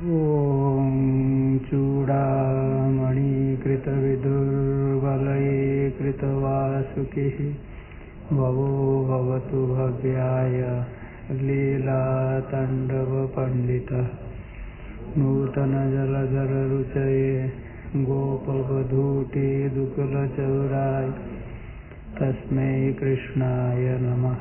ॐ चूडामणिकृतविदुर्बलये कृतवासुकिः भवो भवतु भव्याय लीलाताण्डवपण्डितः नूतनजलधररुचये गोपवधूटे दुकुलचौराय तस्मै कृष्णाय नमः।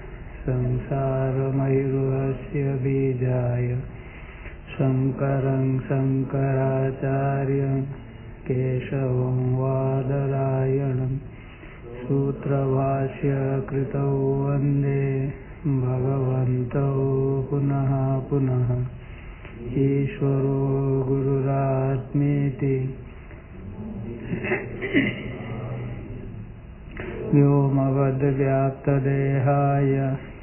संसारमयूरस्य बीजाय शङ्करं शङ्कराचार्यं केशवं वादरायणं सूत्रभाष्य कृतौ वन्दे भगवन्तौ पुनः पुनः। ईश्वरो गुरुरात्मेति व्योमवद्व्याप्तदेहाय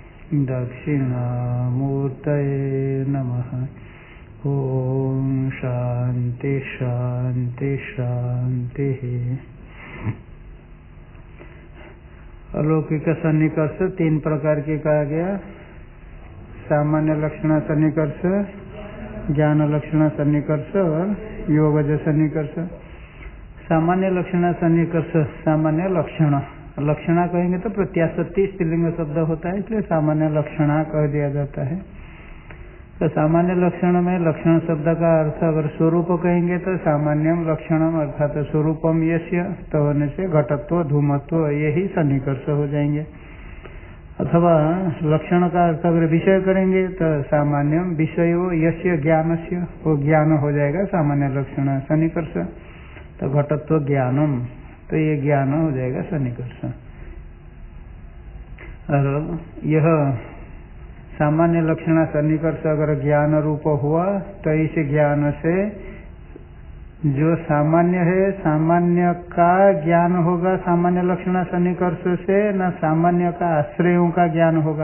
दक्षिणामूर्तये नमः। ओम शांति शांति शांति। अलौकिक सन्निकर्ष तीन प्रकार के कहा गया। सामान्य लक्षण सन्निकर्ष, ज्ञान लक्षण सन्निकर्ष और योगज सन्निकर्ष। सामान्य लक्षण सन्निकर्ष, सामान्य लक्षण, लक्षणा कहेंगे तो प्रत्याशक्ति स्त्रीलिंग शब्द होता है, इसलिए सामान्य लक्षणा कह दिया जाता है। तो सामान्य लक्षण में लक्षण शब्द का अर्थ अगर स्वरूप कहेंगे तो सामान्यम लक्षणम अर्थात स्वरूपम यस्य, तो होने से घटत्व धूमत्व यही सन्निकर्ष हो जाएंगे। अथवा लक्षण का अर्थ अगर विषय करेंगे तो सामान्यम विषयो यस्य ज्ञानस्य, वो ज्ञान हो जाएगा सामान्य लक्षण सन्निकर्ष। तो घटत्व ज्ञानम, तो ये ज्ञान हो जाएगा सन्निकर्ष। और यह सामान्य लक्षण सन्निकर्ष अगर ज्ञान रूप हुआ तो इस ज्ञान से जो सामान्य है, सामान्य का ज्ञान होगा सामान्य लक्षण सन्निकर्ष से, न सामान्य का आश्रयों का ज्ञान होगा।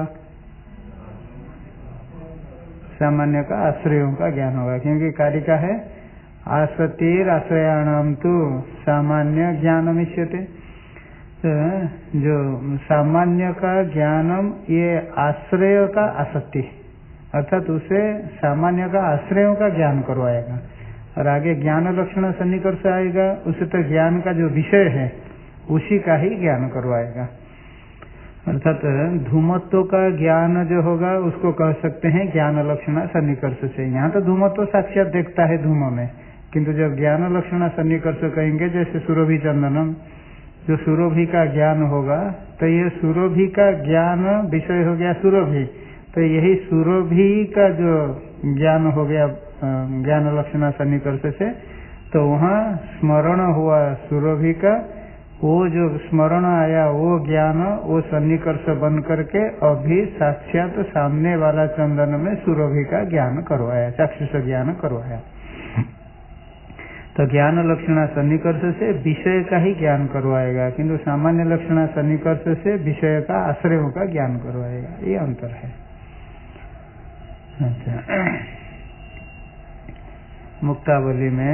सामान्य का आश्रयों का ज्ञान होगा, क्योंकि कारिका है आसतिर आश्रयाणाम तु सामान्य ज्ञानमिष्यते। तो जो सामान्य का ज्ञानम ये आश्रय का आसक्ति, अर्थात उसे सामान्य का आश्रयों का ज्ञान करवाएगा। और आगे ज्ञान लक्षण सन्निकर्ष आएगा, उसे तो ज्ञान का जो विषय है उसी का ही ज्ञान करवाएगा। अर्थात धूमत्व का ज्ञान जो होगा उसको कह सकते हैं ज्ञान लक्षण सन्निकर्ष से। यहाँ तो धूमत्व साक्षात देखता है धूम में, किंतु जब ज्ञान लक्षण सन्निकर्ष कहेंगे, जैसे सुरभि चंदनम, जो सुरभि का ज्ञान होगा, तो ये सुरभि का ज्ञान विषय हो गया सुरभि, तो यही सुरभि का जो ज्ञान हो गया ज्ञान लक्षण सन्निकर्ष से, तो वहाँ स्मरण हुआ सुरभि का, वो जो स्मरण आया वो ज्ञान वो सन्निकर्ष बन करके अभी साक्षात सामने वाला चंदन में सुरभि का ज्ञान करवाया, चाक्षुष ज्ञान करवाया। तो ज्ञान लक्षण सन्निकर्ष से विषय का ही ज्ञान करवाएगा, किंतु सामान्य लक्षण सन्निकर्ष से विषय का आश्रयों का ज्ञान करवाएगा, ये अंतर है। अच्छा, मुक्तावली में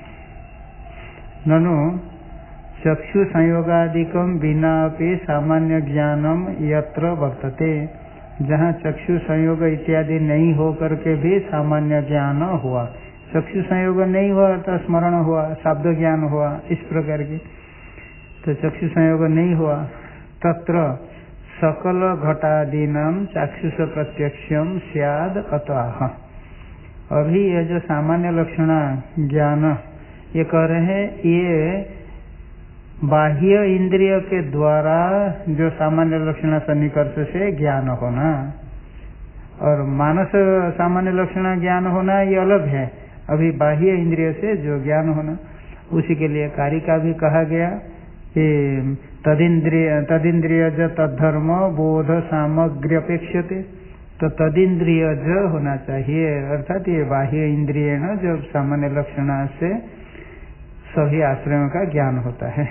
ननु चक्षु संयोगादिकम बिना अपि सामान्य ज्ञानम यत्र वर्तते, जहाँ चक्षु संयोग इत्यादि नहीं हो करके भी सामान्य ज्ञान हुआ। चक्षु संयोग नहीं हुआ तो स्मरण हुआ, शब्द ज्ञान हुआ, इस प्रकार की। तो चक्षु संयोग नहीं हुआ, तत्र सकल घटादीनाम चाक्षुष प्रत्यक्षम स्याद अतः। अभी ये जो सामान्य लक्षण ज्ञान ये कह रहे हैं, ये बाह्य इंद्रिय के द्वारा जो सामान्य लक्षण सन्निकर्ष से ज्ञान होना और मानस सामान्य लक्षण ज्ञान होना ये अलग है। अभी बाह्य इंद्रिय से जो ज्ञान होना, उसी के लिए कारिका भी कहा गया कि तदिंद्रियज तद्धर्म बोध सामग्री अपेक्षते। तो तदिंद्रियज होना चाहिए, अर्थात ये बाह्य इंद्रिय जो सामान्य लक्षण से सभी आश्रयों का ज्ञान होता है।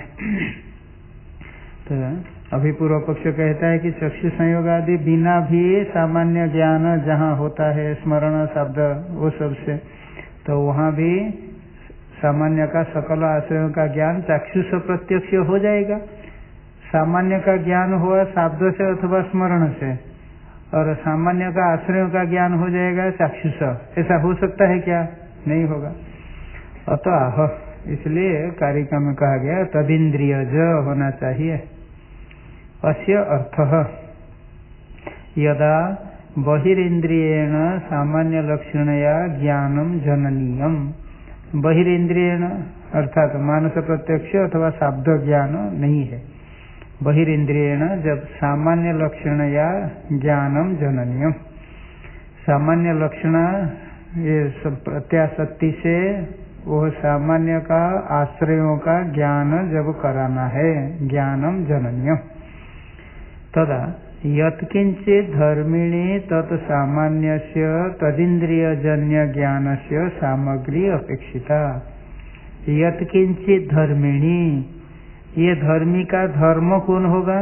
तो अभी पूर्व पक्ष कहता है कि चक्षु संयोग आदि बिना भी सामान्य ज्ञान जहाँ होता है, स्मरण शब्द वो सब से, तो वहाँ भी सामान्य का सकल आश्रयों का ज्ञान चाक्षुष प्रत्यक्ष हो जाएगा। सामान्य का ज्ञान हुआ शब्द से अथवा स्मरण से, और सामान्य का आश्रयों का ज्ञान हो जाएगा चाक्षुष। ऐसा हो सकता है क्या? नहीं होगा। अतः इसलिए कारिका में कहा गया तदिंद्रियज होना चाहिए। अस्य अर्थः यदा बहिरिंद्रियेण सामान्य लक्षणया ज्ञानम जननीयम। बहिरिंद्रियेण अर्थात मानस प्रत्यक्ष अथवा शाब्द ज्ञान नहीं है। बहिरिंद्रियेण जब सामान्य लक्षणया ज्ञानम जननीयम, सामान्य लक्षण ये प्रत्याशक्ति से वो सामान्य का आश्रयों का ज्ञान जब कराना है, ज्ञानम जननीयम। तदा यत्किंचित धर्मिणी तत्सामान्यस्य तदिंद्रियजन्य ज्ञानस्य सामग्री अपेक्षिता। यत्किंचित धर्मिणी, ये धर्मी का धर्म कौन होगा?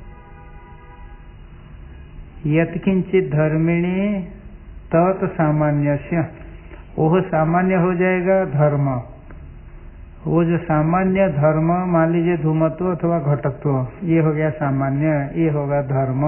यत्किंचित धर्मिणी तत्सामान्यस्य, वो सामान्य हो जाएगा धर्म। वो जो सामान्य धर्म, मान लीजिए धूमत्व अथवा घटत्व, ये हो गया सामान्य, ये होगा धर्म।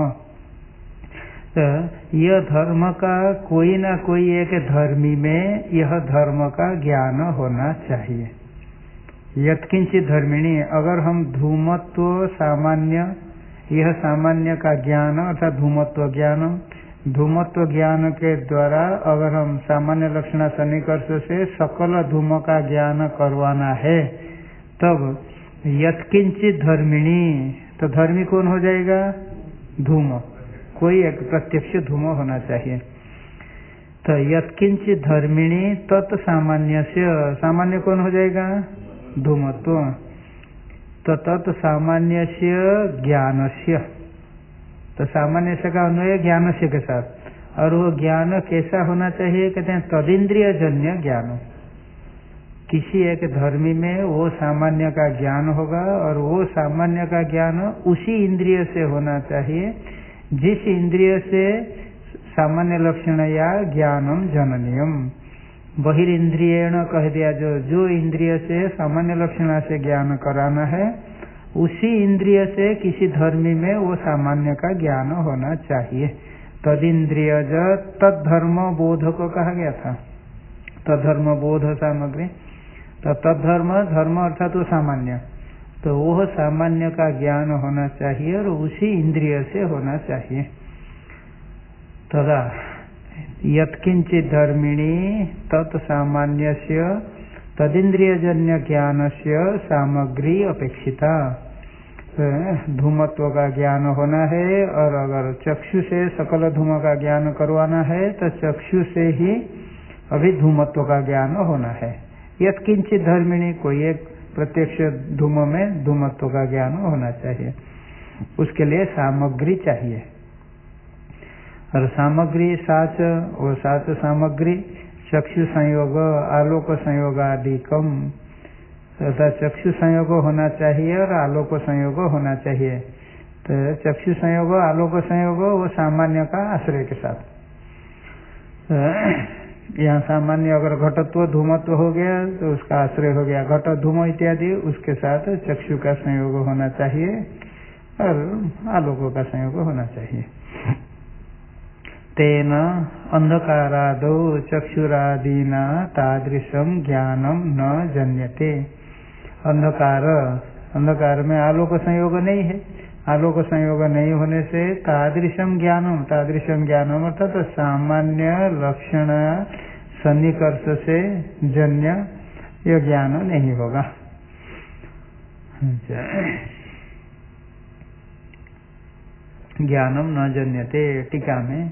तो यह धर्म का कोई ना कोई एक धर्मी में यह धर्म का ज्ञान होना चाहिए। यत्किंचित धर्मिणी, अगर हम धूमत्व सामान्य, यह सामान्य का ज्ञान अर्थात धूमत्व ज्ञान, धूमत्व ज्ञान के द्वारा अगर हम सामान्य लक्षण सन्निकर्ष से सकल धूम का ज्ञान करवाना है, तब यत्किंचित धर्मिणी, तो धर्मी कौन हो जाएगा? धूम, कोई एक प्रत्यक्ष धूम होना चाहिए। तो यत्किंचित धर्मिणी तत्सामान्य से, सामान्य कौन हो जाएगा? धूमत्व। तो तत्सामान्य से ज्ञानस्य, तो सामान्य से का अन्वय ज्ञान से के साथ, और वो ज्ञान कैसा होना चाहिए? कहते हैं तदिंद्रिय जन्य ज्ञान। किसी एक धर्मी में वो सामान्य का ज्ञान होगा, और वो सामान्य का ज्ञान उसी इंद्रिय से होना चाहिए जिस इंद्रिय से सामान्य लक्षण या ज्ञानम जननीयम। बहिरिंद्रियण कह दिया, जो इंद्रिय से सामान्य लक्षण से ज्ञान कराना है, उसी इंद्रिय से किसी धर्मी में वो सामान्य का ज्ञान होना चाहिए। तदिंद्रियज तद्धर्म बोध को कहा गया था, तद्धर्म बोध सामग्री। तो तद्धर्म, धर्म अर्थात वो सामान्य, तो वो सामान्य का ज्ञान होना चाहिए और उसी इंद्रिय से होना चाहिए। तदा यत्किंचित धर्मिणी तत्सामान्यस्य तदिंद्रियजन्य ज्ञानस्य सामग्री अपेक्षिता। धूमत्व का ज्ञान होना है, और अगर चक्षु से सकल धूम का ज्ञान करवाना है तो चक्षु से ही अभी धूमत्व का ज्ञान होना है। यत्किंचित धर्मिणी, कोई एक प्रत्यक्ष धूम में धूमत्व का ज्ञान होना चाहिए, उसके लिए सामग्री चाहिए। और सामग्री साच, वो साच सामग्री चक्षु संयोग आलोक संयोग आदि कम, तथा चक्षु संयोग होना चाहिए और आलोक संयोग होना चाहिए। तो चक्षु संयोग आलोक संयोग वो सामान्य का आश्रय के साथ। यहाँ सामान्य अगर घटत्व धूमत्व हो गया तो उसका आश्रय हो गया घट धूम इत्यादि, उसके साथ चक्षु का संयोग होना चाहिए और आलोकों का संयोग होना चाहिए। तेन अंधकारादौ चक्षुरादीना तादृशम ज्ञानम न जन्यते। अंधकार, अंधकार में आलोक संयोग नहीं है, आलोक संयोग नहीं होने से तादृशम ज्ञानम, तादृशम ज्ञानम अर्थात तो सामान्य लक्षण सन्निकर्ष से जन्य यह ज्ञान नहीं होगा। ज्ञानम न जन्यते। टीका में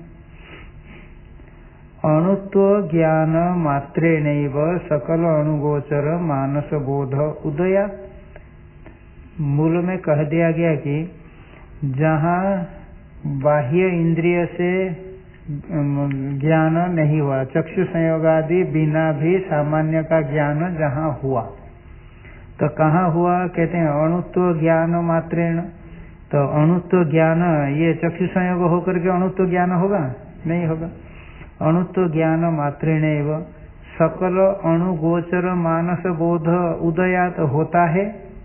अणुत्व ज्ञान मात्रेणैव सकल अणुगोचर मानस बोध उदया। मूल में कह दिया गया कि जहाँ बाह्य इंद्रिय से ज्ञान नहीं हुआ, चक्षु संयोग आदि बिना भी सामान्य का ज्ञान जहाँ हुआ, तो कहाँ हुआ? कहते हैं अणुत्व ज्ञान मात्रेण। तो अणुत्व ज्ञान, ये चक्षु संयोग होकर के अणुत्व ज्ञान होगा? नहीं होगा। अणुत्व ज्ञान मात्रेण एवं सकल अणुगोचर मानस बोध उदयात होता है।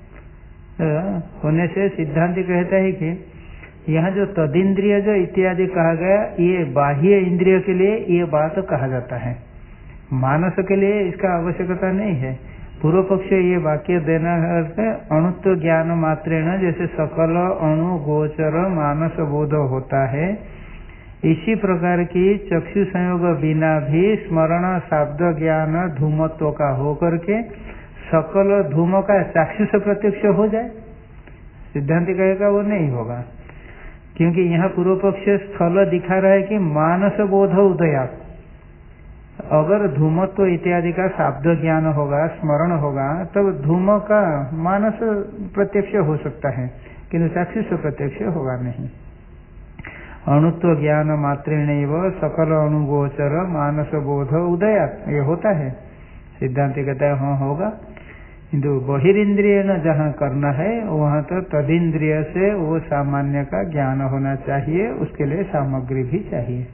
होने से सिद्धांत कहता है कि यहाँ जो तदिंद्रिय जो इत्यादि कहा गया, ये बाह्य इंद्रिय के लिए ये बात कहा जाता है। मानस के लिए इसका आवश्यकता नहीं है। पूर्व पक्ष ये वाक्य देना है अणुत्व ज्ञान मात्रेण जैसे सकल अणु गोचर मानस बोध होता है, इसी प्रकार की चक्षु संयोग बिना भी स्मरण शाब्द ज्ञान धूमत्व का होकर के सकल धूम का चाक्षुष प्रत्यक्ष हो जाए। सिद्धांत कहेगा वो नहीं होगा, क्योंकि यहाँ पूर्व पक्ष स्थल दिखा रहा है कि मानस बोध उदयात। अगर धूमत्व इत्यादि का शाब्द ज्ञान होगा, स्मरण होगा, तब धूम का मानस प्रत्यक्ष हो सकता है, किंतु चाक्षुष प्रत्यक्ष होगा नहीं। अणुत्व ज्ञान मात्रेणैव सकल अणुगोचर मानस बोध उदयात, ये होता है। सिद्धांत कहता है हाँ होगा, किंतु बहिरिंद्रिय न जहाँ करना है वहाँ तो तदिंद्रिय से वो सामान्य का ज्ञान होना चाहिए, उसके लिए सामग्री भी चाहिए।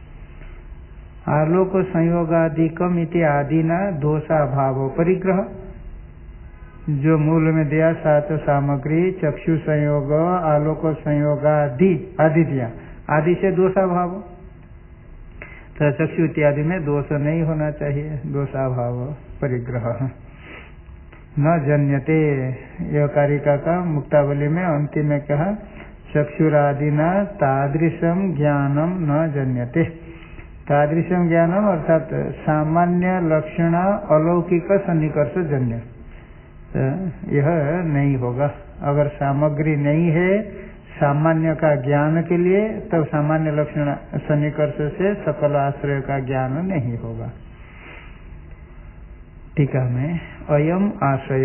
आलोक संयोगादिकम इति आदिना दोषाभाव परिग्रह, जो मूल में दिया सात सामग्री चक्षु संयोग आलोक संयोगादि आदि दिया, आदि से दोषाभाव, तो चक्षु इत्यादि में दोष नहीं होना चाहिए, दोषाभाव परिग्रह न जन्यते। यह कारिका का मुक्तावली में अंतिम में कहा चक्षुरादिना तादृशम ज्ञानम न जन्यते। तादृशम ज्ञानम अर्थात सामान्य लक्षण अलौकिक सन्निकर्ष जन्य, यह नहीं होगा। अगर सामग्री नहीं है सामान्य का ज्ञान के लिए, तब सामान्य लक्षण सन्निकर्ष से सकल आश्रय का ज्ञान नहीं होगा। टीका में अयम आश्रय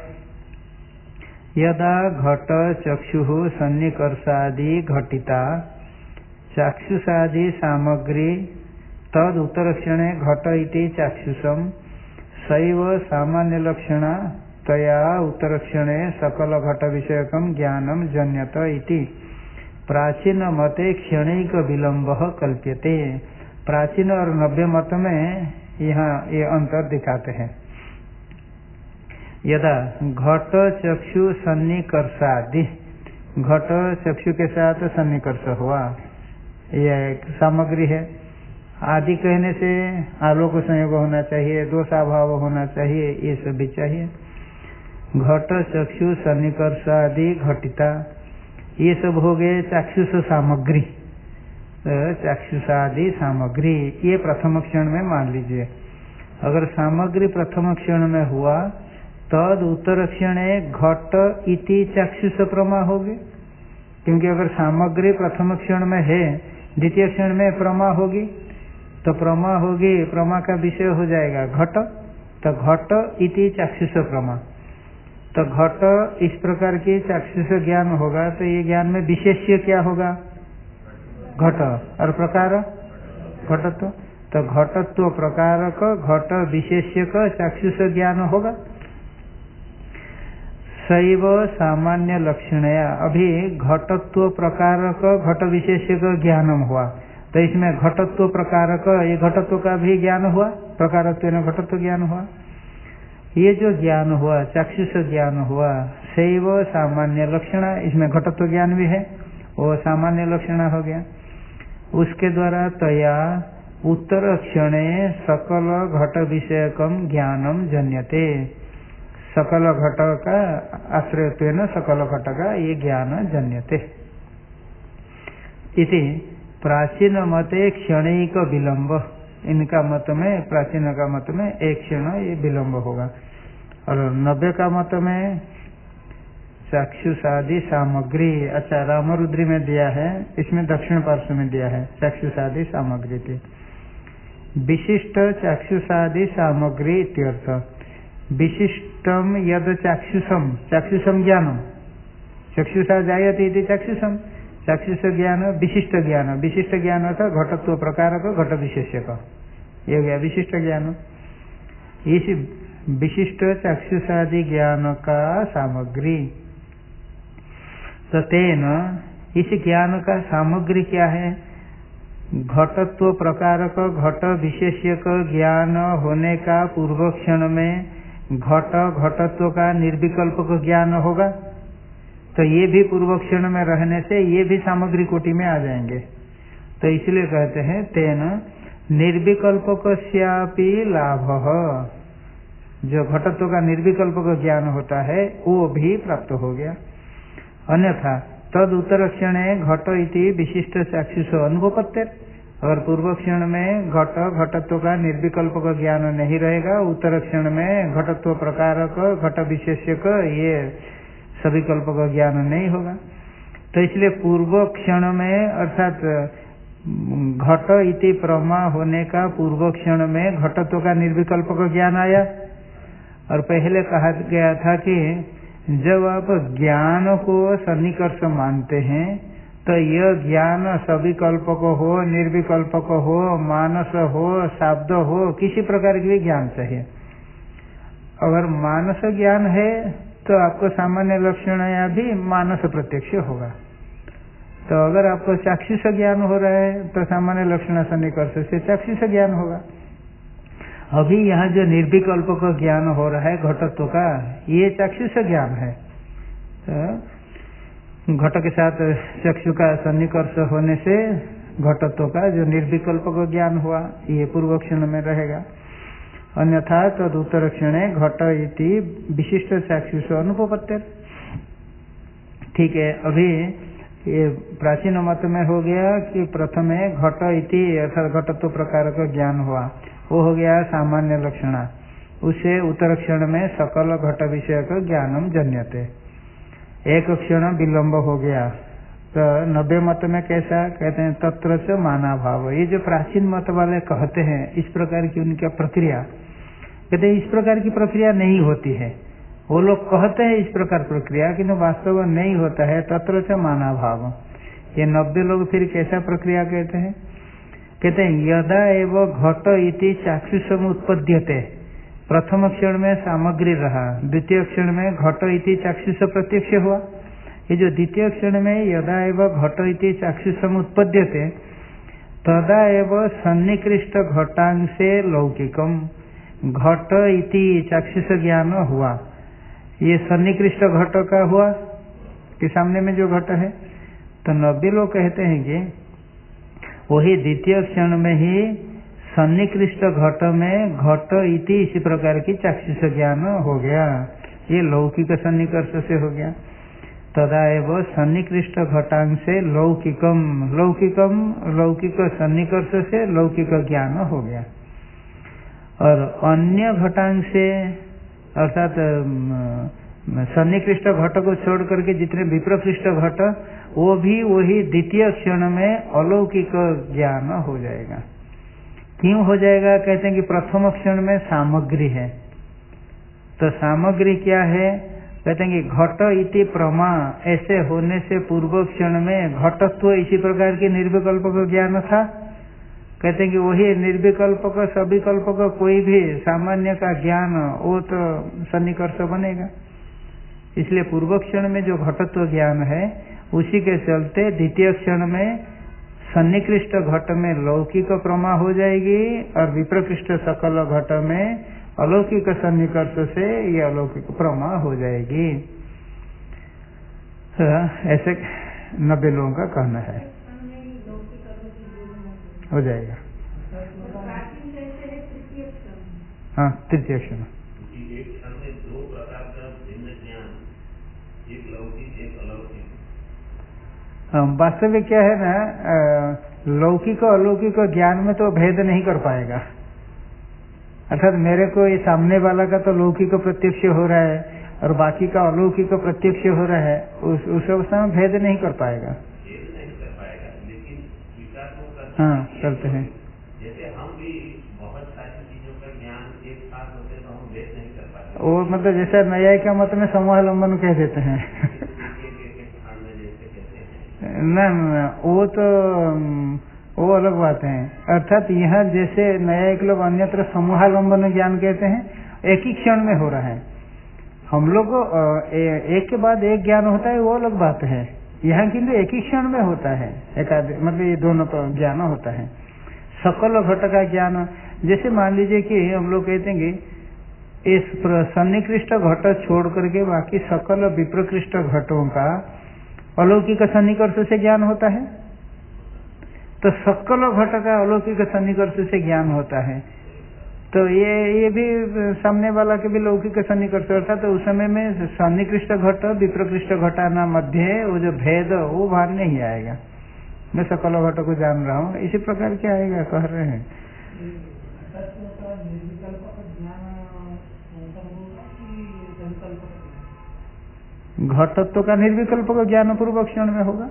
यदा घट चक्षु सन्निकर्षादि घटिता चाक्षुषादि सामग्री तद उत्तरक्षणे घट इति चाक्षुषम सैव सामान्य लक्षणा तया उत्तरक्षणे सकल घट विषयकम ज्ञानम जन्यत इति प्राचीन मते क्षणिक विलंब कल्प्यते। प्राचीन और नव्य मत में यहाँ ये अंतर दिखाते हैं। यदा घट चक्षु सन्निकर्षादि, घट चक्षु के साथ सन्निकर्ष हुआ, यह एक सामग्री है। आदि कहने से आलोक संयोग होना चाहिए, दोषाभाव होना चाहिए, ये सब भी चाहिए। घट चक्षु सन्निकर्ष आदि घटिता, ये सब हो गए चाक्षुष सामग्री। चाक्षुषादि सामग्री ये प्रथम क्षण में मान लीजिए। अगर सामग्री प्रथम क्षण में हुआ तद उत्तर क्षण घट इति चाक्षुष प्रमा होगी, क्योंकि अगर सामग्री प्रथम क्षण में है द्वितीय क्षण में प्रमा होगी, तो प्रमा होगी, प्रमा का विषय हो जाएगा घट, तो घट इति चाक्षुष प्रमा। तो घट इस प्रकार की चाक्षुष ज्ञान होगा, तो ये ज्ञान में विशेष्य क्या होगा? घट, और प्रकार घटत्व, तो घटत्व प्रकार का घट विशेष्य का चाक्षुष ज्ञान होगा। शैव सामान्य लक्षणया, अभी घटत्व प्रकार का घट विशेष्य का ज्ञानम हुआ, तो इसमें घटत्व प्रकार का ये घटत्व का भी ज्ञान हुआ, प्रकारत्व न घटत्व ज्ञान हुआ। ये जो ज्ञान हुआ चाक्षुष ज्ञान हुआ, शैव सामान्य लक्षण, इसमें घटत्व ज्ञान भी है, वो सामान्य लक्षण हो गया। उसके द्वारा तया उत्तर क्षणे सकल घट विषयकम ज्ञानम जन्यते, सकल घट का आश्रयत्वेन सकल घट का ये ज्ञान जन्यते। इति प्राचीन मते क्षणिक विलंब, इनका मत में, प्राचीन का मत में एक क्षण ये विलंब होगा। और नव्य का मत में चाक्षुषादि सामग्री, अच्छा रामरुद्री में दिया है, इसमें दक्षिण पार्श्व में दिया है चाक्षुषादि सामग्री थी। विशिष्ट चाक्षुषादि सामग्री इत्यर्थ। विशिष्टम यद चाक्षुषम, चाक्षुषम ज्ञानम, चक्षुषा जायते इति चाक्षुषम, चाक्षुष ज्ञान विशिष्ट ज्ञान, विशिष्ट ज्ञान था घटत्व प्रकार का घट विशेष्य का, ये गया विशिष्ट ज्ञान। इस विशिष्ट चाक्षुषादि ज्ञान का सामग्री, तो तेन इस ज्ञान का सामग्री क्या है? घटत्व प्रकार का घट विशेष्य का ज्ञान होने का पूर्व क्षण में घट घटत्व का निर्विकल्प का ज्ञान होगा, तो ये भी पूर्व क्षण में रहने से ये भी सामग्री कोटि में आ जाएंगे। तो इसलिए कहते हैं तेन निर्विकल्पकस्यापि लाभः, जो घटत्व का निर्विकल्पक ज्ञान होता है वो भी प्राप्त हो गया। अन्यथा तद उत्तर क्षणे घट इति विशिष्ट चाक्षुष अनुभवत्य, और पूर्व क्षण में घटत्व का निर्विकल्पक ज्ञान नहीं रहेगा, उत्तर क्षण में घटत्व प्रकारक घट विशेषक ये सभी कल्पक ज्ञान नहीं होगा। तो इसलिए पूर्व क्षण में अर्थात घट इति प्रमा होने का पूर्व क्षण में घटत्व का निर्विकल्पक ज्ञान आया। और पहले कहा गया था कि जब आप ज्ञान को सन्निकर्ष मानते हैं तो यह ज्ञान सभी कल्पक हो, निर्विकल्पक हो, मानस हो, शाब्द हो, किसी प्रकार की भी ज्ञान चाहिए। अगर मानस ज्ञान है तो आपको सामान्य लक्षण या भी मानस प्रत्यक्ष होगा। तो अगर आपको चाक्षुष ज्ञान हो रहा है तो सामान्य लक्षण सन्निकर्ष से चाक्षुष ज्ञान होगा। अभी यहाँ जो निर्विकल्पक ज्ञान हो रहा है घटत्व का, ये चाक्षुष ज्ञान है। तो घट के साथ चक्षु का सन्निकर्ष होने से घटत्व का जो निर्विकल्पक ज्ञान हुआ ये पूर्व क्षण में रहेगा। अन्यथा तद उत्तर क्षणे घट इति विशिष्ट चाक्षुष अनुभवत्य। ठीक है, अभी ये प्राचीन मत में हो गया कि प्रथमे घट इति अर्थात घटत्व प्रकार का ज्ञान हुआ, वो हो गया सामान्य लक्षणा। उसे उत्तर क्षण में सकल घट विषय का ज्ञानम जन्यते, एक क्षण विलंब हो गया। तो 90 मत में कैसा कहते हैं, तत्र च माना भाव। ये जो प्राचीन मत वाले कहते हैं इस प्रकार की उनकी प्रक्रिया, कहते हैं इस प्रकार की प्रक्रिया नहीं होती है। वो लोग कहते हैं इस प्रकार प्रक्रिया, किंतु वास्तव में नहीं होता है। तत्र च माना भाव, ये 90 लोग फिर कैसा प्रक्रिया कहते हैं, कहते हैं यदा एव घट इति चाक्षुषम उत्पद्यते, प्रथम क्षण में सामग्री रहा, द्वितीय क्षण में घट इति चाक्षुष प्रत्यक्ष हुआ। ये जो द्वितीय क्षण में यदा एव घट इति चाक्षुषम उत्पद्यते तदा एव सन्निकृष्ट घटांशे लौकिकम, घट इति चाक्षुष ज्ञान हुआ। ये सन्निकृष्ट घट का हुआ कि सामने में जो घट है। तो 90 लोग कहते हैं कि वही द्वितीय क्षण में ही सन्निकृष्ट घट में घट इति इसी प्रकार की चाक्षुष ज्ञान हो गया। ये लौकिक सन्निकर्ष से हो गया। तदा एव सन्निकृष्ट घटांशे लौकिकम, लौकिकम लौकिक सन्निकर्ष से लौकिक ज्ञान हो गया। और अन्य घटांश से अर्थात सन्निकृष्ट घट को छोड़ करके जितने विप्रकृष्ट घट, वो भी वही द्वितीय क्षण में अलौकिक ज्ञान हो जाएगा। क्यों हो जाएगा, कहते हैं कि प्रथम क्षण में सामग्री है। तो सामग्री क्या है, कहते हैं कि घट इति प्रमा, ऐसे होने से पूर्व क्षण में घटत्व इसी प्रकार की निर्विकल्पक ज्ञान था। कहते हैं कि वही निर्विकल्पक सविकल्पक कोई भी सामान्य का ज्ञान वो तो सन्निकर्ष बनेगा। इसलिए पूर्व क्षण में जो घटत्व ज्ञान है उसी के चलते द्वितीय क्षण में सन्निकृष्ट घट में लौकिक प्रमा हो जाएगी और विप्रकृष्ट सकल घट में अलौकिक सन्निकर्ष से ये अलौकिक प्रमा हो जाएगी। ऐसे 90 लोगों का कहना है, हो जाएगा। हाँ, तृतीय क्षण। वास्तविक क्या है ना, लौकिक अलौकिक ज्ञान में तो भेद नहीं कर पाएगा। अर्थात मेरे को ये सामने वाला का तो लौकिक प्रत्यक्ष हो रहा है और बाकी का अलौकिक प्रत्यक्ष हो रहा है, उस अवस्था में भेद नहीं कर पाएगा। हाँ, करते हैं। जैसे हम भी बहुत सारी चीजों का ज्ञान एक साथ होते तो हम भेद नहीं कर पाते। वो मतलब जैसे न्याय का मत में समूहालंबन कह देते हैं। न वो अलग बात है। अर्थात यहाँ जैसे न्यायिक लोग अन्यत्र समूहालंबन ज्ञान कहते हैं, एक ही क्षण में हो रहा है। हम लोग एक के बाद एक ज्ञान होता है, वो अलग बात है। यहाँ किंतु एक ही क्षण में होता है, मतलब ये दोनों का ज्ञान होता है। सकल घट का ज्ञान, जैसे मान लीजिए कि हम लोग कहते हैं कि इस सन्निकृष्ट घट छोड़ करके बाकी सकल विप्रकृष्ट घटों का अलौकिक सन्निकर्ष से ज्ञान होता है। तो सकल घट का अलौकिक सन्निकर्ष से ज्ञान होता है। तो ये भी सामने वाला के भी लौकिक सन्निकर्ष अर्थात तो उस समय में सन्निकृष्ट घट विप्रकृष्ट घटाना मध्य वो जो भेद वो बाहर नहीं आएगा। मैं सकल घट को जान रहा हूँ, इसी प्रकार क्या आएगा कह रहे हैं। घटत्व का निर्विकल्प का ज्ञान पूर्व क्षण में होगा।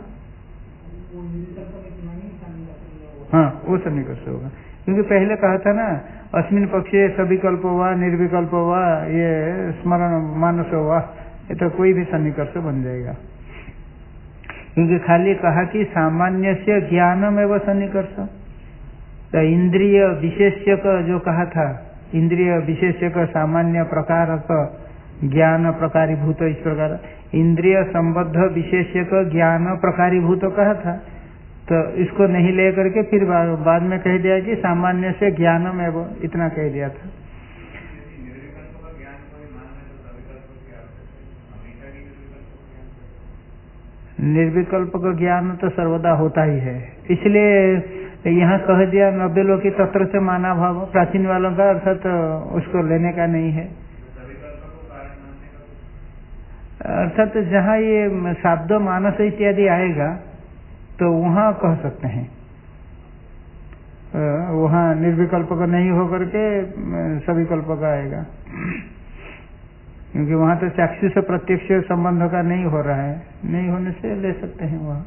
हाँ, वो सन्निकर्ष होगा, क्योंकि पहले कहा था ना अस्मिन पक्षे सविकल्प हुआ निर्विकल्प हुआ ये स्मरण मानस हुआ, ये तो कोई भी सन्निकर्ष बन जाएगा। क्योंकि खाली कहा कि सामान्य से ज्ञानम एवं सन्निकर्ष, तो इंद्रिय विशेष्य का जो कहा था, इंद्रिय विशेष्य का सामान्य प्रकार का ज्ञान प्रकारीभूत, इस प्रकार इंद्रिय संबद्ध विशेष्य का ज्ञान प्रकारीभूत कहा था। तो इसको नहीं लेकर के फिर बाद में कह दिया कि सामान्य से ज्ञानम एवं, इतना कह दिया था। निर्विकल्प का ज्ञान तो सर्वदा होता ही है, इसलिए यहाँ कह दिया 90 लोग की तत्र से माना भाव प्राचीन वालों का, अर्थात उसको लेने का नहीं है। अर्थात जहाँ ये शब्द मानस इत्यादि आएगा तो वहाँ कह सकते हैं, वहाँ निर्विकल्प का नहीं होकर के सविकल्प का आएगा, क्योंकि वहाँ तो चाक्षु से प्रत्यक्ष संबंध का नहीं हो रहा है, नहीं होने से ले सकते हैं वहाँ।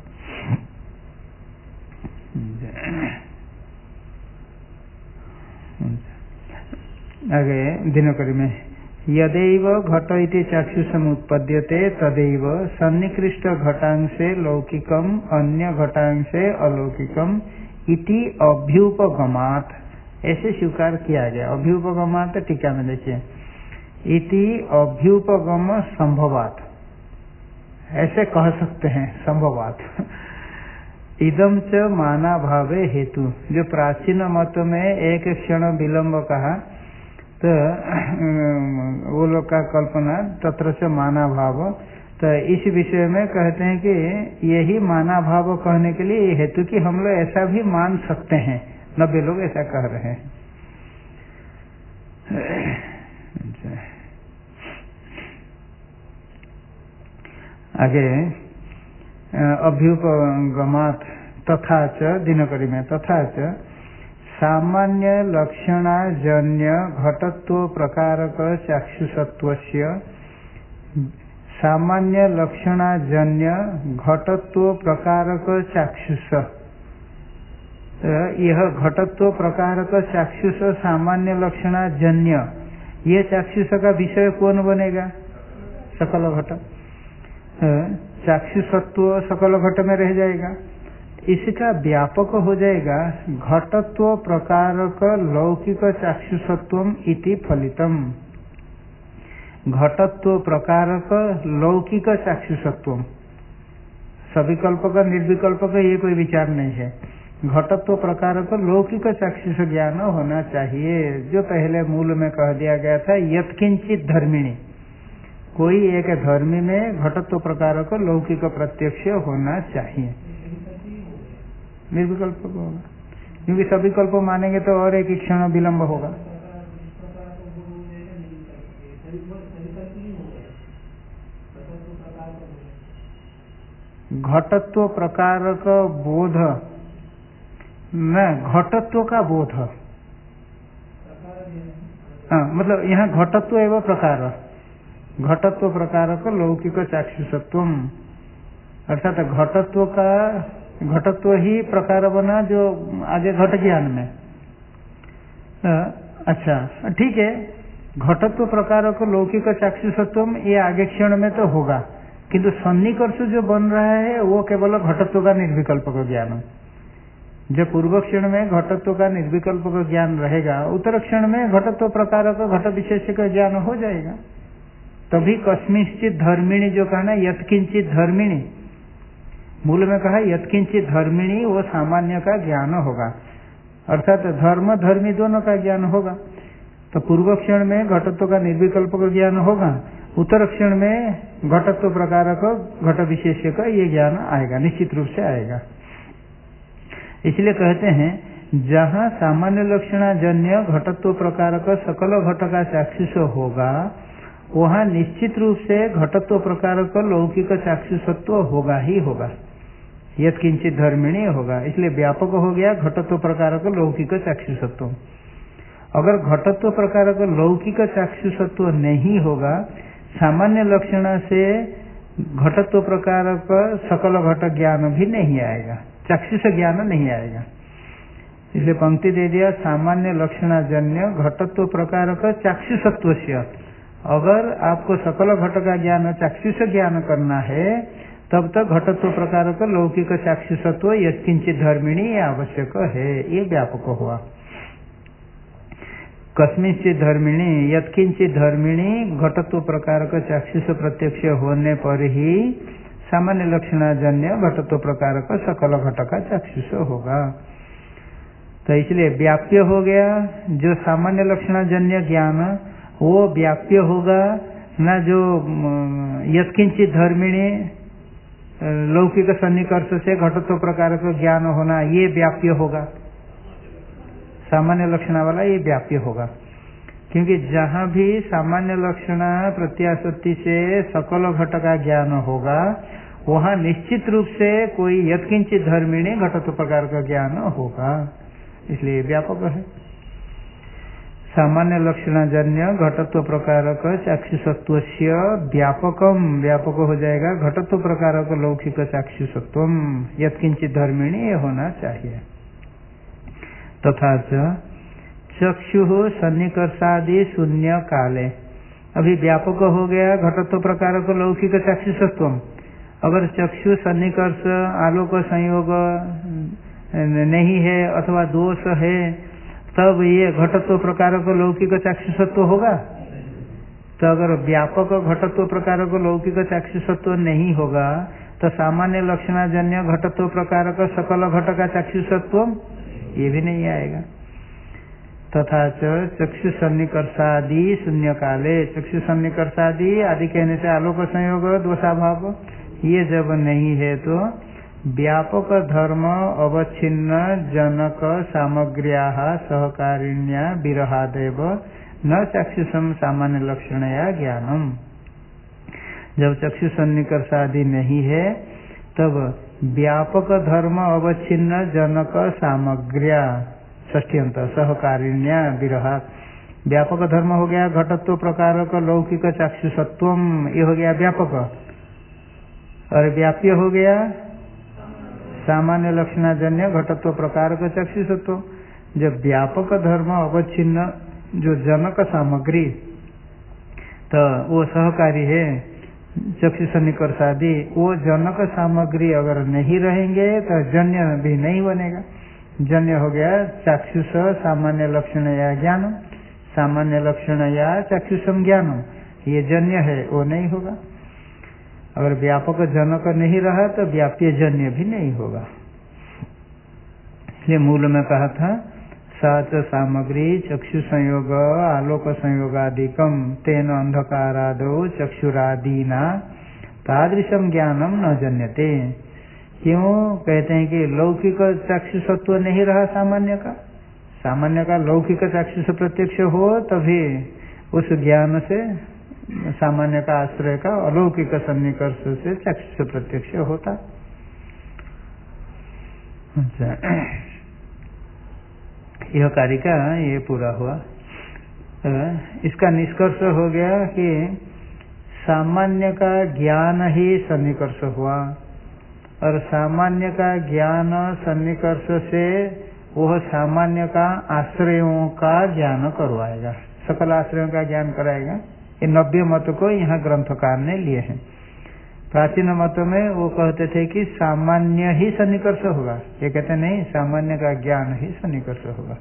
आगे दिनकरी में यदैव घट इति चाक्षुषमुत्पद्यते तदैव सन्निकृष्ट घटांशे लौकिकम अन्य घटांशे अलौकिकम इति अभ्युपगमात्, ऐसे स्वीकार किया गया। अभ्युपगमात् टीका में देखिए, इति अभ्युपगम संभवात्, ऐसे कह सकते हैं संभवात्। इदम च माना भावे हेतु, जो प्राचीन मत में एक क्षण विलंब कहा तो वो लोग का कल्पना तत्र से माना भाव, तो इस विषय में कहते हैं कि यही माना भाव कहने के लिए हेतु कि हम लोग ऐसा भी मान सकते हैं, 90 लोग ऐसा कह रहे हैं। आगे अभ्युपगमात् तथा च दिनकरी में तथा च सामान्य लक्षणाजन्य घटत्व प्रकारक चाक्षुषत्वस्य, सामान्य लक्षणाजन्य घटत्व प्रकारक चाक्षुष, यह घटत्व प्रकारक चाक्षुष सामान्य लक्षणाजन्य, ये चाक्षुष का विषय कौन बनेगा? सकल घट। चाक्षुषत्व सकल घट में रह जाएगा, इसका व्यापक हो जाएगा घटत्व प्रकारक लौकिक चाक्षुषत्वम इति फलितम। घटत्व प्रकारक लौकिक चाक्षुषत्वम, सविकल्प का निर्विकल्प का ये कोई विचार नहीं है। घटत्व प्रकारक लौकिक चाक्षुष ज्ञान होना चाहिए, जो पहले मूल में कह दिया गया था यत्किंचित धर्मिणी, कोई एक धर्मी में घटत्व प्रकारक लौकिक प्रत्यक्ष होना चाहिए। निर्विकल्प को होगा, क्योंकि सभी कल्प मानेंगे तो और एक क्षण विलंब होगा। घटत्व प्रकार का बोध न, घटत्व का बोध, हाँ मतलब यहाँ घटत्व एवं प्रकार, घटत्व प्रकार का लौकिक चाक्षुषत्वम, अर्थात घटत्व का घटत्व ही प्रकार बना जो आगे घट ज्ञान में। अच्छा ठीक है, घटत्व प्रकार को लौकिक चाक्षुषत्वम ये आगे क्षण में तो होगा, किंतु सन्निकर्ष जो बन रहा है वो केवल घटत्व का निर्विकल्प का ज्ञान। जब पूर्व क्षण में घटत्व का निर्विकल्प का ज्ञान रहेगा, उत्तर क्षण में घटत्व प्रकार का घट विशेष का ज्ञान हो जाएगा। तभी कस्मिंश्चित धर्मिणी जो कहना यत्किंचित धर्मिणी, मूल में कहा यत्किंचित धर्मिणी, वो सामान्य का ज्ञान होगा, अर्थात धर्म धर्मी दोनों का ज्ञान होगा। तो पूर्व क्षण में घटत्व का निर्विकल्प का ज्ञान होगा, उत्तर क्षण में घटत्व प्रकार का घट विशेष का ये ज्ञान आएगा, निश्चित रूप से आएगा। इसलिए कहते हैं जहाँ सामान्य लक्षणाजन्य घटत्व प्रकार का सकल घट का चाक्षुष होगा वहाँ निश्चित रूप से घटत्व प्रकार का लौकिक चाक्षुषत्व होगा ही होगा, यद किंचित धर्मिणी होगा। इसलिए व्यापक हो गया घटत्व प्रकार का लौकिक चाक्षुषत्व। अगर घटत्व प्रकार का लौकिक चाक्षुषत्व नहीं होगा, सामान्य लक्षण से घटत्व प्रकार का सकल घट ज्ञान भी नहीं आएगा, चाक्षुष ज्ञान नहीं आएगा। इसलिए पंक्ति दे दिया सामान्य लक्षणाजन्य घटत्व प्रकार का चाक्षुषत्व से। अगर आपको सकल घट का ज्ञान चाक्षुष ज्ञान करना है तब तक घटत्व प्रकार का लौकिक चाक्षुषत्व यत्किंचित धर्मिणी आवश्यक है, ये व्यापक हुआ। कस्मिंचित धर्मिणी यत्किंचित धर्मिणी घटत्व प्रकार का चाक्षुष प्रत्यक्ष होने पर ही सामान्य लक्षणाजन्य घटत्व प्रकार का सकल घट का चाक्षुष होगा। तो इसलिए व्याप्य हो गया जो सामान्य लक्षणाजन्य ज्ञान, वो व्याप्य होगा न जो यत्किंचित धर्मिणी लौकिक सन्निकर्ष से घटत्व प्रकार का ज्ञान होना, ये व्याप्य होगा। सामान्य लक्षण वाला ये व्याप्य होगा, क्योंकि जहाँ भी सामान्य लक्षण प्रत्याशक्ति से सकल घट का ज्ञान होगा वहाँ निश्चित रूप से कोई यत्किंचित धर्मिणी घटत्व प्रकार का ज्ञान होगा, इसलिए व्यापक है। सामान्य लक्षणजन्य घटत्व प्रकार का चाक्षुषत्व व्यापकम, व्यापक हो जाएगा घटत्व प्रकार का लौकिक चाक्षुषत्व यत्किंचित धर्मिणी होना चाहिए। तथा चक्षु सन्निकर्षादि शून्य काले, अभी व्यापक हो गया घटत्व प्रकार का लौकिक चाक्षुषत्व। अगर चक्षु सन्निकर्ष आलोक संयोग नहीं है अथवा दोष है तब ये घटत्व प्रकार का लौकिक चाक्षुषत्व होगा। तो अगर व्यापक घटत्व प्रकार का लौकिक चाक्षुषत्व नहीं होगा तो सामान्य लक्षणाजन्य घटत्व प्रकार का सकल घट का चाक्षुषत्व ये भी नहीं आएगा। तथा चक्षु सन्निकर्षादि शून्य काले, चक्षु सन्निकर्षादि आदि कहने से आलोक संयोग दोषाभाव ये जब नहीं है तो व्यापक धर्म अवच्छिन्न जनक सामग्र्या सहकारिण्या विरहादेव न चाक्षुषम सामान्य लक्षणया ज्ञानम। जब चक्षु सन्निकर्षादि नहीं है तब व्यापक धर्म अवच्छिन्न जनक सामग्र्या षष्ठ्यंत सहकारिण्या विरहा, व्यापक धर्म हो गया घटत्व प्रकार का लौकिक चाक्षुषत्व, ये हो गया व्यापक। और व्याप्य हो गया सामान्य लक्षणाजन्य घटत्व प्रकार का चक्षुषत्व। जब व्यापक धर्म अवच्छिन्न जो जनक सामग्री तो वो सहकारी है चक्षु सन्निकर्षादि, वो जनक सामग्री अगर नहीं रहेंगे तो जन्य भी नहीं बनेगा। जन्य हो गया चाक्षुष सामान्य लक्षण या ज्ञान, सामान्य लक्षण या चाक्षुषम ज्ञान, ये जन्य है वो नहीं होगा। अगर व्यापक जनक नहीं रहा तो व्याप्य जन्य भी नहीं होगा। इसलिए मूल में कहा था साच सामग्री चक्षु संयोग आलोक संयोगादिकम तेन अंधकारादो चक्षुरादीना तादृशम ज्ञानम न जन्यते। क्यों कहते हैं कि लौकिक चाक्षुषत्व नहीं रहा सामान्य का, सामान्य का लौकिक चाक्षुष प्रत्यक्ष हो तभी उस ज्ञान से सामान्य का आश्रय का अलौकिक सन्निकर्ष से चाक्षुष प्रत्यक्ष होता। यह कार्य का ये पूरा हुआ। इसका निष्कर्ष हो गया कि सामान्य का ज्ञान ही सन्निकर्ष हुआ और सामान्य का ज्ञान सन्निकर्ष से वह सामान्य का आश्रयों का ज्ञान करवाएगा, सकल आश्रयों का ज्ञान कराएगा। ये 90 मत को यहाँ ग्रंथकार ने लिए हैं। प्राचीन मत में वो कहते थे कि सामान्य ही सन्निकर्ष होगा, ये कहते नहीं सामान्य का ज्ञान ही सन्निकर्ष होगा।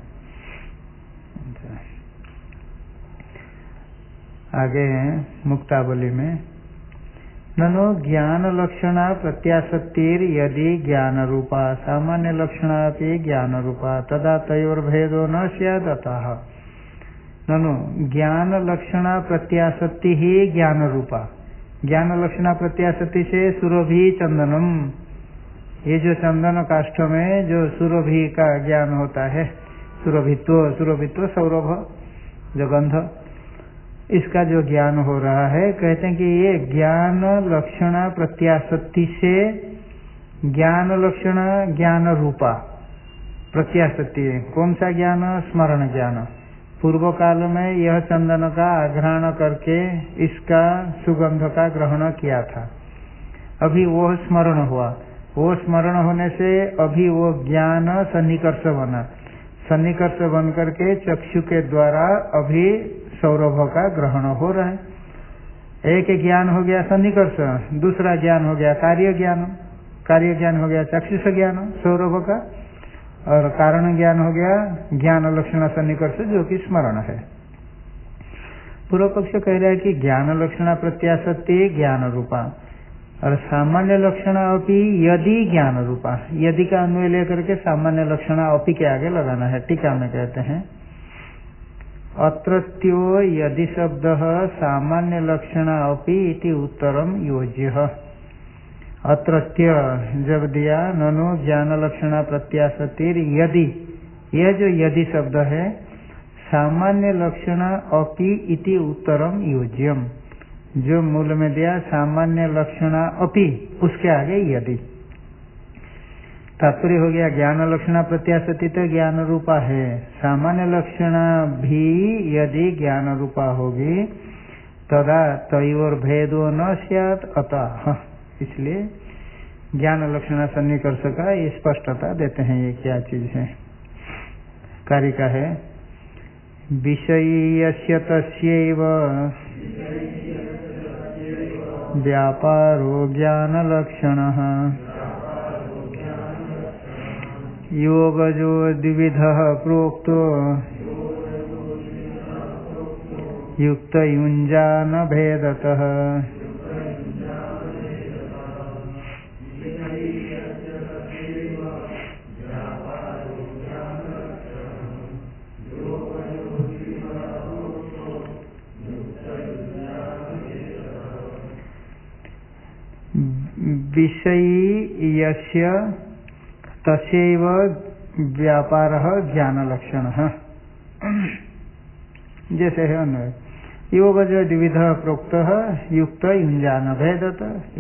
आगे मुक्तावली में ननु ज्ञान लक्षणा प्रत्याशक्तिर यदि ज्ञान रूपा सामान्य लक्षणा ज्ञान रूपा तदा तयोर्भेदो न स्यात् अतः ननु ज्ञान लक्षणा प्रत्याशक्ति ही ज्ञान रूपा, ज्ञान लक्षणा प्रत्याशक्ति से सुरभि चंदनम ये जो चंदन काष्ठ में जो सुरभि का ज्ञान होता है, सुरभित्व सौरभ जो गंध, इसका जो ज्ञान हो रहा है, कहते हैं कि ये ज्ञान लक्षणा प्रत्याशक्ति से ज्ञान लक्षणा ज्ञान रूपा प्रत्याशक्ति है। कौन सा ज्ञान? स्मरण ज्ञान। पूर्व काल में यह चंदन का आघ्राण करके इसका सुगंध का ग्रहण किया था, अभी वो स्मरण हुआ, वो स्मरण होने से अभी वो ज्ञान सन्निकर्ष बना, सन्निकर्ष बन करके चक्षु के द्वारा अभी सौरभ का ग्रहण हो रहा है। एक ज्ञान हो गया सन्निकर्ष, दूसरा ज्ञान हो गया कार्य ज्ञान, कार्य ज्ञान हो गया चक्षुष ज्ञान सौरभ का, और कारण ज्ञान हो गया ज्ञान लक्षण सन्निकर्ष जो कि स्मरण है। पूर्व पक्ष कह रहा है कि ज्ञान लक्षण प्रत्याशक्ति ज्ञान रूपा और सामान्य लक्षण अपि यदि ज्ञान रूपा, यदि का अन्वय लेकर के सामान्य लक्षण अपि के आगे लगाना है। टीका में कहते हैं अत्रत्यो यदि शब्द सामान्य लक्षण अपि इति उत्तरम योज्य। अत्रत्य जब दिया ननु ज्ञान लक्षण प्रत्याशतिर यदि, यह जो यदि शब्द है सामान्य लक्षण अपि इति उत्तरम योज्यम, जो मूल में दिया सामान्य लक्षण अपि उसके आगे यदि, तात्पर्य हो गया ज्ञान लक्षण प्रत्याशति तो ज्ञान रूपा है, सामान्य लक्षण भी यदि ज्ञान रूपा होगी तदा तयोर भेदो न स्यात् अतः, इसलिए ज्ञान लक्षण सन्निकर्ष का ये स्पष्टता देते हैं। ये क्या चीज है? कारिका है विषयीयस्य तस्यैव व्यापारो ज्ञान लक्षणः योगजो द्विविधः प्रोक्तो युक्त युञ्जान भेदतः। विषयी यस्य तस्यैव व्यापारः ज्ञान लक्षणः, जैसे है अन्वय योग जो द्विविध प्रोक्त युक्त युञ्जान भेदत।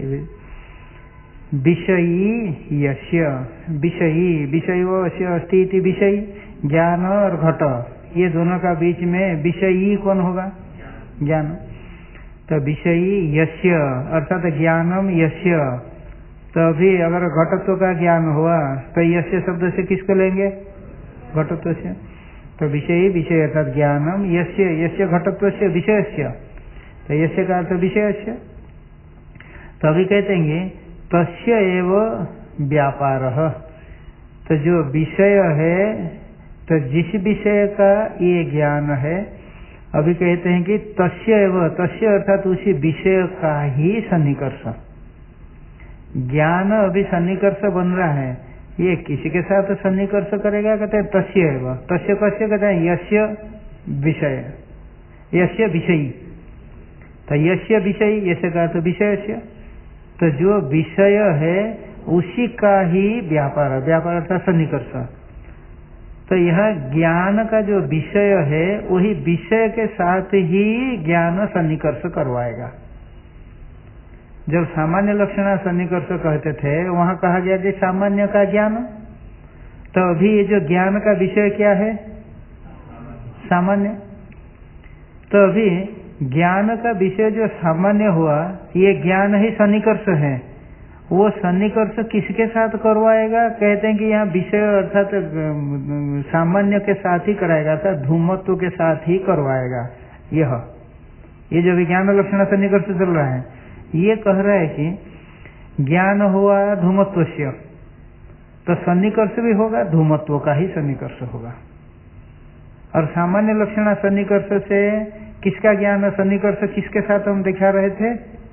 विषयी यस्य, विषयी विषयो अस्य अस्ति इति विषयी, ज्ञान और घट ये दोनों का बीच में विषयी कौन होगा? ज्ञान। तो विषयी यस्य अर्थात ज्ञानम यस्य, तो अभी अगर घटत्व का ज्ञान हुआ तो यस्य शब्द से किसको लेंगे? घटत्व से। तो विषयी विषय अर्थात ज्ञानम यस्य, यस्य घटत्व से विषयस्य, तो यस्य का अर्थ विषयस्य। तो अभी कहते हैं तस्य एव व्यापारः, तो जो विषय है, तो जिस विषय का ये ज्ञान है, अभी कहते हैं कि तस्य एव, तस्य अर्थात उसी विषय का ही सन्निकर्ष, ज्ञान अभी सन्निकर्ष बन रहा है, ये किसी के साथ सन्निकर्ष करेगा? कहते हैं तस्य एव, तस्य कस्य कहते हैं यस्य विषय, यस्य विषयी, तो यस्य विषयी, यस्य का तो विषयस्य, तो जो विषय है उसी का ही व्यापार, व्यापार अर्थात सन्निकर्ष। तो यह ज्ञान का जो विषय है वही विषय के साथ ही ज्ञान सन्निकर्ष करवाएगा। जब सामान्य लक्षण सन्निकर्ष कहते थे वहां कहा गया कि सामान्य का ज्ञान, तो अभी ये जो ज्ञान का विषय क्या है? सामान्य। तो अभी ज्ञान का विषय जो सामान्य हुआ, ये ज्ञान ही सन्निकर्ष है, वो सन्निकर्ष किसके साथ करवाएगा? कहते हैं कि यहाँ विषय अर्थात सामान्य के साथ ही कराएगा, अर्थात धूमत्व के साथ ही करवाएगा। ये जो विज्ञान लक्षण सन्निकर्ष चल रहा है, ये कह रहा है कि ज्ञान हुआ धूमत्व से, तो सन्निकर्ष भी होगा धूमत्व का ही सन्निकर्ष होगा। और सामान्य लक्षण सन्निकर्ष से किसका ज्ञान सन्निकर्ष किसके साथ हम दिखा रहे थे?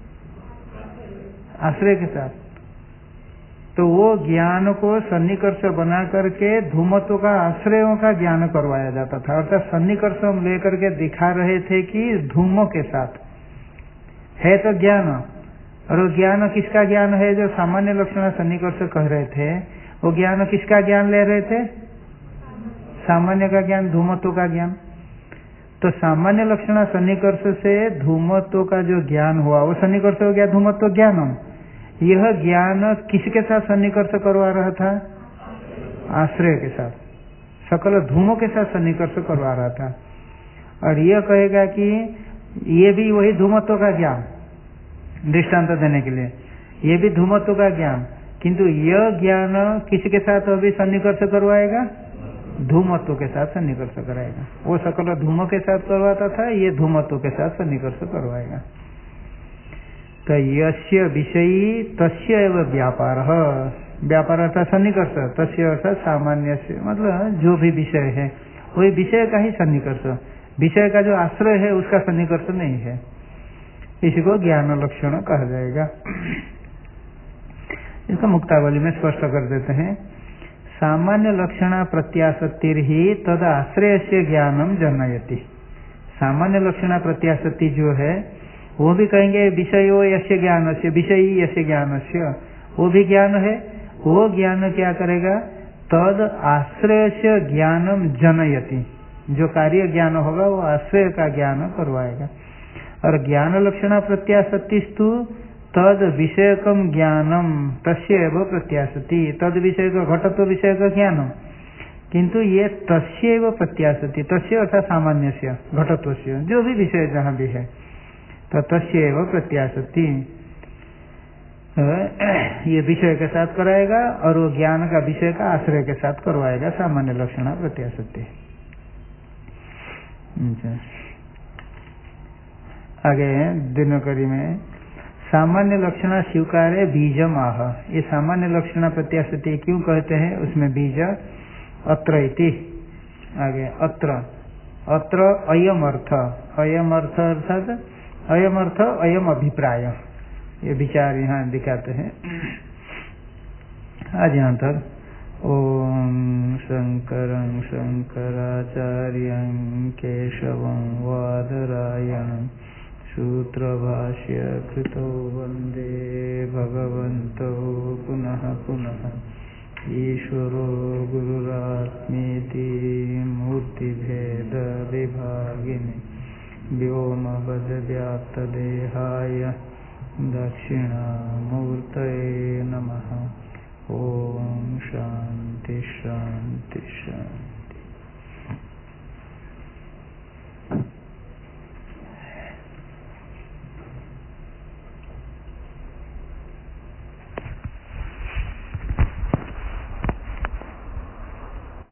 आश्रय के साथ। तो वो ज्ञान को सन्निकर्ष बना करके धूमत्व का आश्रयों का ज्ञान करवाया जाता था, अर्थात सन्निकर्ष हम लेकर के दिखा रहे थे कि धूमों के साथ है तो ज्ञान, और वो ज्ञान किसका ज्ञान है? जो सामान्य लक्षण सन्निकर्ष कह रहे थे, वो ज्ञान किसका ज्ञान ले रहे थे? सामान्य का ज्ञान, धूमत्व का ज्ञान। तो सामान्य लक्षण सन्निकर्ष से धूमत्व का जो ज्ञान हुआ वो सन्निकर्ष हो गया धूमत्व ज्ञानम। यह ज्ञान किसके साथ सन्निकर्ष करवा रहा था? आश्रय के साथ, सकल धूमों के साथ सन्निकर्ष करवा रहा था। और यह कहेगा कि ये भी वही धूमत्व का ज्ञान, दृष्टांत देने के लिए, ये भी धूमत्व का ज्ञान, किंतु यह ज्ञान किसके साथ अभी सन्निकर्ष करवाएगा? धूमत्व के साथ सन्निकर्ष कराएगा। वो सकल धूमों के साथ करवाता था, ये धूमत्व के साथ सन्निकर्ष करवाएगा। तो यस्य विषयी तस्य एव व्यापार, व्यापार अर्थात सन्निकर्ष, तस्य अर्थात सामान्य से, मतलब जो भी विषय है वही विषय का ही सन्निकर्ष, विषय का जो आश्रय है उसका सन्निकर्ष नहीं है। इसी को ज्ञान लक्षण कहा जाएगा। इसको मुक्तावली में स्पष्ट कर देते हैं। सामान्य लक्षण प्रत्याशक्तिर ही तद आश्रय से ज्ञानम जनयति। सामान्य लक्षण प्रत्याशक्ति जो है वो भी कहेंगे विषयो यस्य ज्ञान से, विषयी यस्य ज्ञान से, वो भी ज्ञान है। वो ज्ञान क्या करेगा? तद आश्रय से ज्ञानम जनयति, जो कार्य ज्ञान होगा वो आश्रय का ज्ञान करवाएगा। और ज्ञान लक्षण प्रत्याशक्तिस्तु तद विषयकम ज्ञानम तस्यैव प्रत्याशति, तद विषय का घटत्व विषय का ज्ञानम, किंतु ये तस्यैव प्रत्याशति, तस्य अर्थात सामान्य से घटत्व से, जो भी विषय जहाँ भी है, तो तस्यैव प्रत्याशति, ये विषय के साथ कराएगा और वो ज्ञान का विषय का आश्रय के साथ करवाएगा। सामान्य लक्षण प्रत्याशति। आगे दिनकरी में सामान्य लक्षण स्वीकारे बीजम आह। ये सामान्य लक्षण प्रत्याशति क्यों कहते हैं? उसमें बीज अत्र इति। आगे अत्र, अत्र अयम अर्थ, अयम अर्थ अर्थात अयम अर्थ अयम अभिप्राय, ये विचार यहाँ दिखाते हैं। आज यहाँ तक ओम शंकरं शंकराचार्यं केशवं वादरायणं सूत्रभाष्य कृतो वंदे भगवन्तो पुनः पुनः। ईश्वरो गुरुरात्मेति मूर्तिभेद विभागिने व्योमवद्व्याप्तदेहाय दक्षिणामूर्तये नमः। ओम शांति शांति।